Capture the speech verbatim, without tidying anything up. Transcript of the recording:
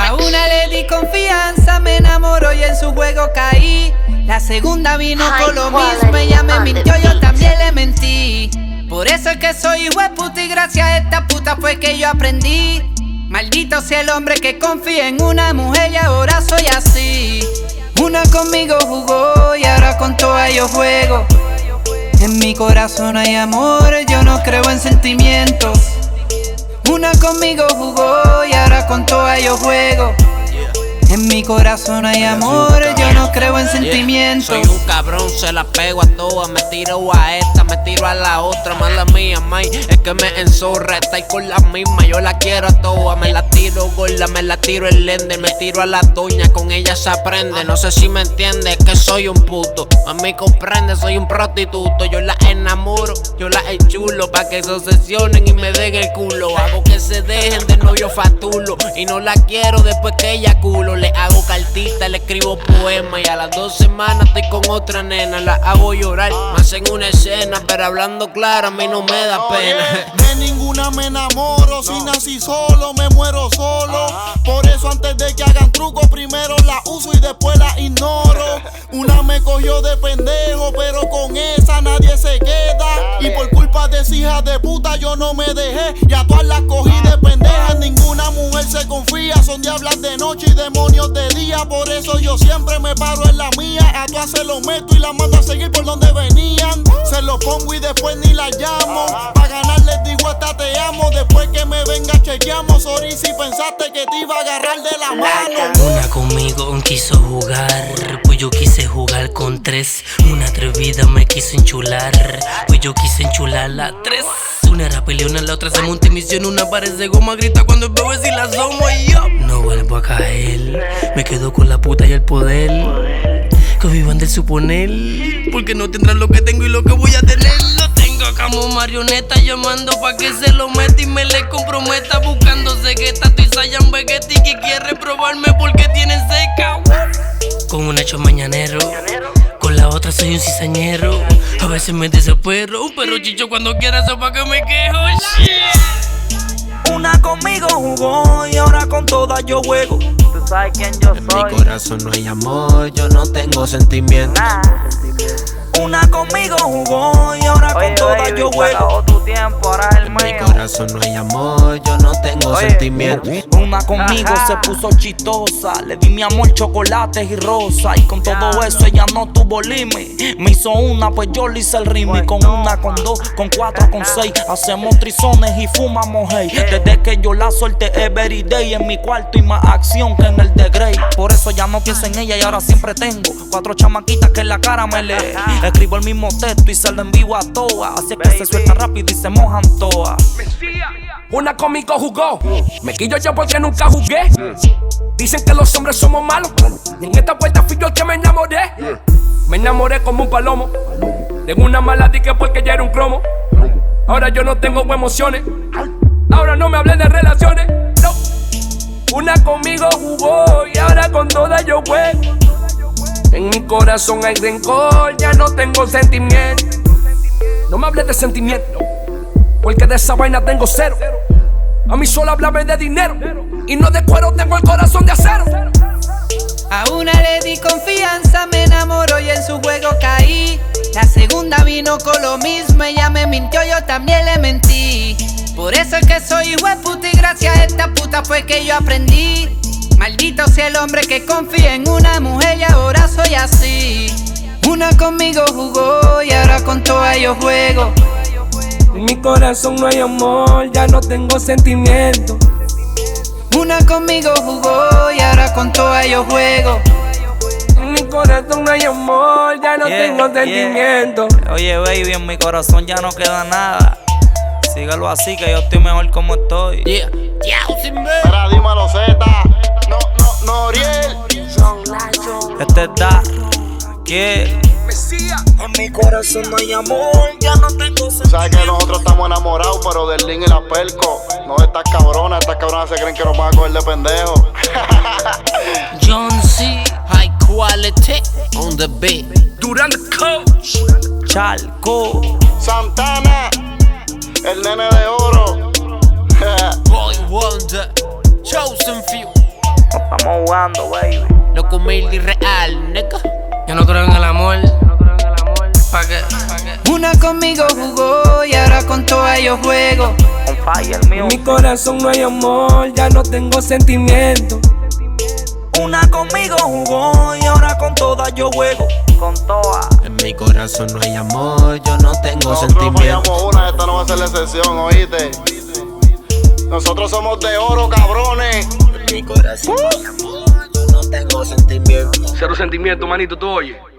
A una le di confianza, me enamoró y en su juego caí. La segunda vino con lo mismo, ella me mintió, yo también le mentí. Por eso es que soy hijo de puta y gracias a esta puta fue que yo aprendí. Maldito sea el hombre que confía en una mujer y ahora soy así. Una conmigo jugó y ahora con todas yo juego. En mi corazón hay amor, yo no creo en sentimientos. Una conmigo jugó y ahora con todas yo juego. En mi corazón hay amor, yo no creo en sentimientos. Soy un cabrón, se la pego a todas. Me tiro a esta, me tiro a la otra. Mala mía, may, es que me enzorra. Está ahí con la misma, yo la quiero a todas. Me la tiro gorda, me la tiro el lender. Me tiro a la doña, con ella se aprende. No sé si me entiende, es que soy un puto. A mí comprende, soy un prostituto. Yo la enamoro, yo la enchulo pa' que se obsesionen y me den el culo. Hago que se dejen de novio fatulo. Y no la quiero después que ella culo. Le hago cartita, le escribo poema. Y a las dos semanas estoy con otra nena. La hago llorar, me hacen una escena. Pero hablando claro, a mí no me da pena. De ninguna me enamoro, si nací solo, me muero solo. Por eso antes de que hagan truco, primero la uso y después la ignoro. Una me cogió de pendejo, pero con esa nadie se queda. Y por culpa de esa hija de puta yo no me dejé. Y a todas las cogí de pendejas. Ninguna mujer se confía, son diablas de noche y demonios de día. Por eso yo siempre me paro en la mía. A todas se lo meto y las mando a seguir por donde venían. Se lo pongo y después ni la llamo. Pa' ganar les digo hasta te amo. Después que me venga chequeamos. Sorry si pensaste que te iba a agarrar de la mano. Una conmigo quiso jugar, pues yo quise jugar con tres. Una atrevida me quiso enchular, pues yo quise enchular la tres. Una era peleona, la otra se monta en misión. Una parece goma, grita cuando veo si la asomo y yo no vuelvo a caer. Me quedo con la puta y el poder que vivan del suponer, porque no tendrán lo que tengo y lo que voy a tener. Lo tengo como marioneta llamando pa' que se lo meta y me le comprometa. Buscando cegueta, estoy Saiyan Vegetti que quiere probarme porque tienen seca. Con un hecho mañanero, con la otra soy un cizañero. A veces me desespero, pero chicho cuando quiera eso pa' que me quejo. Shit. Una conmigo jugó y ahora con todas yo juego. Tú sabes quién yo soy. En mi corazón no hay amor, yo no tengo sentimiento. Nah. Una conmigo jugó y ahora Oye, con todas baby, yo se juego. acabó tu tiempo, ahora es el En mío. mi corazón no hay amor, yo no tengo Oye. sentimiento. Una conmigo Ajá. se puso chistosa. Le di mi amor chocolates y rosa. Y con todo Ya, eso ella no tuvo límite. Me hizo una, pues yo le hice el ritmo. Con una, con dos, con cuatro, con seis. Hacemos trizones y fumamos hey. Desde que yo la solté every day. En mi cuarto y más acción que en el de Grey. Por eso ya no pienso en ella y ahora siempre tengo cuatro chamaquitas que en la cara me lee. Escribo el mismo texto y se lo envío a todas. Así es que se suelta rápido y se mojan todas. Una conmigo jugó, me quillo yo porque nunca jugué. Dicen que los hombres somos malos, y en esta vuelta fui yo el que me enamoré. Me enamoré como un palomo, de una mala dique porque ya era un cromo. Ahora yo no tengo emociones, ahora no me hablen de relaciones. No. Una conmigo jugó y ahora con todas yo juego. En mi corazón hay rencor, ya no tengo sentimiento. No me hables de sentimiento, porque de esa vaina tengo cero. A mí solo háblame de dinero, y no de cuero, tengo el corazón de acero. A una le di confianza, me enamoró y en su juego caí. La segunda vino con lo mismo, ella me mintió, yo también le mentí. Por eso es que soy hijo de puta y gracias a esta puta fue que yo aprendí. Maldito sea el hombre que confía en una mujer y ahora soy así. Una conmigo jugó y ahora con todas yo juego. En mi corazón no hay amor, ya no tengo sentimiento. Una conmigo jugó y ahora con todas yo juego. En mi corazón no hay amor, ya no Yeah, tengo yeah. sentimiento. Oye, baby, en mi corazón ya no queda nada. Sígalo así que yo estoy mejor como estoy. Yeah, yeah, sin ver. Mira, dímelo, Z. No, no, Noriel. Este es Da, que en mi corazón no hay amor, ya no tengo sentimiento. Sabes que nosotros estamos enamorados, pero del Lin y la Perco. No de estas cabronas, estas cabronas se creen que nos van a coger de pendejo. John C. High quality on the beat. Durán the coach. Chalco. Santana, el nene de oro. Boy Wonder, Chosen Few. jugando, baby. Loco humilde y real, nigga. Yo no creo en el amor. No creo en el amor. ¿Pa' qué? ¿Pa' qué? Una conmigo jugó y ahora con todas yo juego. On fire, el mío. En mi corazón no hay amor, ya no tengo sentimiento. Una conmigo jugó y ahora con todas yo juego. Con toa. En mi corazón no hay amor, yo no tengo Nosotros sentimiento. fallamos una, esta no va a ser la excepción, oíste. Nosotros somos de oro, cabrones. En mi corazón no hay amor, yo no tengo sentimiento. Cero sentimiento, manito, tú oye.